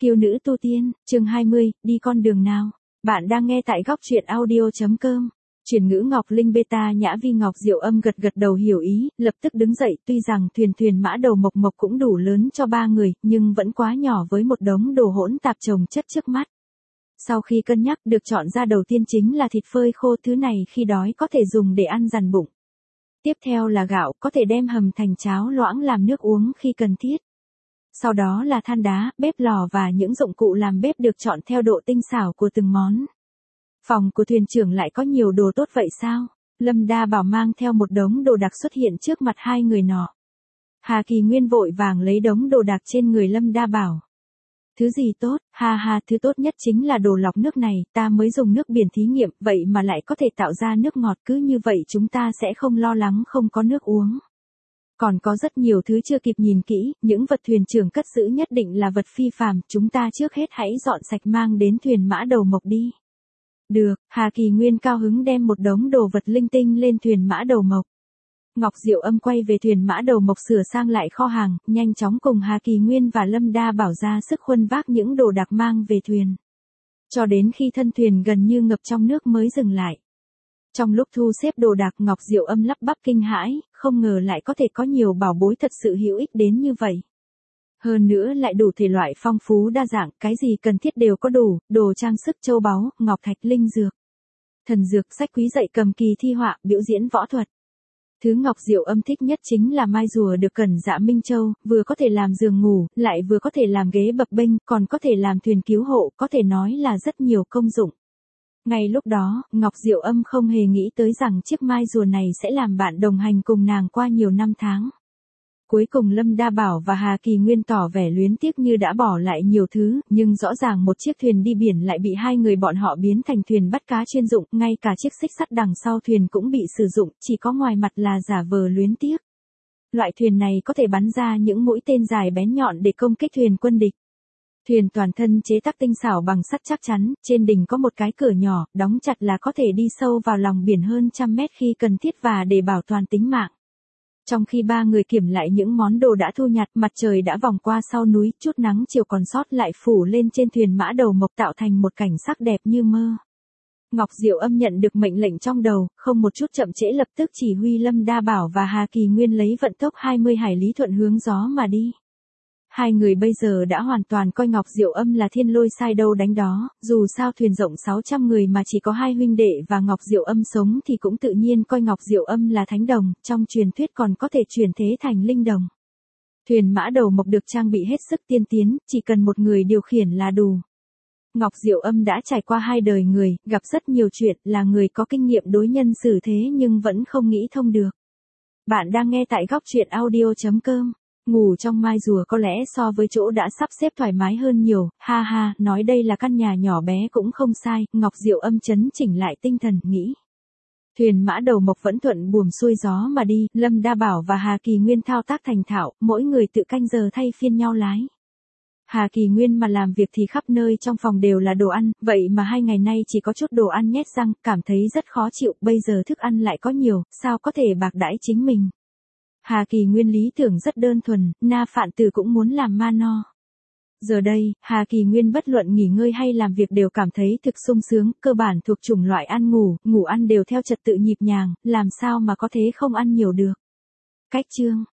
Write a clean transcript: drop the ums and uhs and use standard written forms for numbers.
Kiêu nữ tu tiên, chương 20, đi con đường nào? Bạn đang nghe tại góc truyện audio.com. Chuyển ngữ Ngọc Linh Beta Nhã Vi Ngọc Diệu Âm gật gật đầu hiểu ý, lập tức đứng dậy, tuy rằng thuyền mã đầu mộc mộc cũng đủ lớn cho 3 người, nhưng vẫn quá nhỏ với một đống đồ hỗn tạp chồng chất trước mắt. Sau khi cân nhắc, được chọn ra đầu tiên chính là thịt phơi khô, thứ này khi đói có thể dùng để ăn dằn bụng. Tiếp theo là gạo, có thể đem hầm thành cháo loãng làm nước uống khi cần thiết. Sau đó là than đá, bếp lò và những dụng cụ làm bếp được chọn theo độ tinh xảo của từng món. Phòng của thuyền trưởng lại có nhiều đồ tốt vậy sao? Lâm Đa Bảo mang theo một đống đồ đạc xuất hiện trước mặt hai người nọ. Hà Kỳ Nguyên vội vàng lấy đống đồ đạc trên người Lâm Đa Bảo. Thứ gì tốt? Ha, thứ tốt nhất chính là đồ lọc nước này, ta mới dùng nước biển thí nghiệm, vậy mà lại có thể tạo ra nước ngọt, cứ như vậy chúng ta sẽ không lo lắng không có nước uống. Còn có rất nhiều thứ chưa kịp nhìn kỹ, những vật thuyền trưởng cất giữ nhất định là vật phi phàm, chúng ta trước hết hãy dọn sạch mang đến thuyền mã đầu mộc đi. Được, Hà Kỳ Nguyên cao hứng đem một đống đồ vật linh tinh lên thuyền mã đầu mộc. Ngọc Diệu Âm quay về thuyền mã đầu mộc sửa sang lại kho hàng, nhanh chóng cùng Hà Kỳ Nguyên và Lâm Đa Bảo ra sức khuân vác những đồ đạc mang về thuyền. Cho đến khi thân thuyền gần như ngập trong nước mới dừng lại. Trong lúc thu xếp đồ đạc, Ngọc Diệu Âm lắp bắp kinh hãi, không ngờ lại có thể có nhiều bảo bối thật sự hữu ích đến như vậy. Hơn nữa lại đủ thể loại phong phú đa dạng, cái gì cần thiết đều có đủ, đồ trang sức châu báu, ngọc thạch linh dược. Thần dược, sách quý dạy cầm kỳ thi họa, biểu diễn võ thuật. Thứ Ngọc Diệu Âm thích nhất chính là mai rùa được cẩn dạ Minh Châu, vừa có thể làm giường ngủ, lại vừa có thể làm ghế bập bênh, còn có thể làm thuyền cứu hộ, có thể nói là rất nhiều công dụng. Ngay lúc đó, Ngọc Diệu Âm không hề nghĩ tới rằng chiếc mai rùa này sẽ làm bạn đồng hành cùng nàng qua nhiều năm tháng. Cuối cùng Lâm Đa Bảo và Hà Kỳ Nguyên tỏ vẻ luyến tiếc như đã bỏ lại nhiều thứ, nhưng rõ ràng một chiếc thuyền đi biển lại bị hai người bọn họ biến thành thuyền bắt cá chuyên dụng, ngay cả chiếc xích sắt đằng sau thuyền cũng bị sử dụng, chỉ có ngoài mặt là giả vờ luyến tiếc. Loại thuyền này có thể bắn ra những mũi tên dài bén nhọn để công kích thuyền quân địch. Thuyền toàn thân chế tác tinh xảo bằng sắt chắc chắn, trên đỉnh có một cái cửa nhỏ, đóng chặt là có thể đi sâu vào lòng biển hơn 100 mét khi cần thiết và để bảo toàn tính mạng. Trong khi ba người kiểm lại những món đồ đã thu nhặt, mặt trời đã vòng qua sau núi, chút nắng chiều còn sót lại phủ lên trên thuyền mã đầu mộc tạo thành một cảnh sắc đẹp như mơ. Ngọc Diệu Âm nhận được mệnh lệnh trong đầu, không một chút chậm trễ lập tức chỉ huy Lâm Đa Bảo và Hà Kỳ Nguyên lấy vận tốc 20 hải lý thuận hướng gió mà đi. Hai người bây giờ đã hoàn toàn coi Ngọc Diệu Âm là thiên lôi sai đâu đánh đó, dù sao thuyền rộng 600 người mà chỉ có 2 huynh đệ và Ngọc Diệu Âm sống thì cũng tự nhiên coi Ngọc Diệu Âm là thánh đồng, trong truyền thuyết còn có thể chuyển thế thành linh đồng. Thuyền mã đầu mộc được trang bị hết sức tiên tiến, chỉ cần một người điều khiển là đủ. Ngọc Diệu Âm đã trải qua 2 đời người, gặp rất nhiều chuyện, là người có kinh nghiệm đối nhân xử thế nhưng vẫn không nghĩ thông được. Bạn đang nghe tại góc truyện audio.com. Ngủ trong mai rùa có lẽ so với chỗ đã sắp xếp thoải mái hơn nhiều, ha, nói đây là căn nhà nhỏ bé cũng không sai, Ngọc Diệu Âm chấn chỉnh lại tinh thần, nghĩ. Thuyền mã đầu mộc vẫn thuận buồm xuôi gió mà đi, Lâm Đa Bảo và Hà Kỳ Nguyên thao tác thành thạo, mỗi người tự canh giờ thay phiên nhau lái. Hà Kỳ Nguyên mà làm việc thì khắp nơi trong phòng đều là đồ ăn, vậy mà 2 ngày nay chỉ có chút đồ ăn nhét răng, cảm thấy rất khó chịu, bây giờ thức ăn lại có nhiều, sao có thể bạc đãi chính mình. Hà Kỳ Nguyên lý tưởng rất đơn thuần, Na Phạn Tử cũng muốn làm ma no. Giờ đây, Hà Kỳ Nguyên bất luận nghỉ ngơi hay làm việc đều cảm thấy thực sung sướng, cơ bản thuộc chủng loại ăn ngủ ăn đều theo trật tự nhịp nhàng, làm sao mà có thế không ăn nhiều được. Cách chương,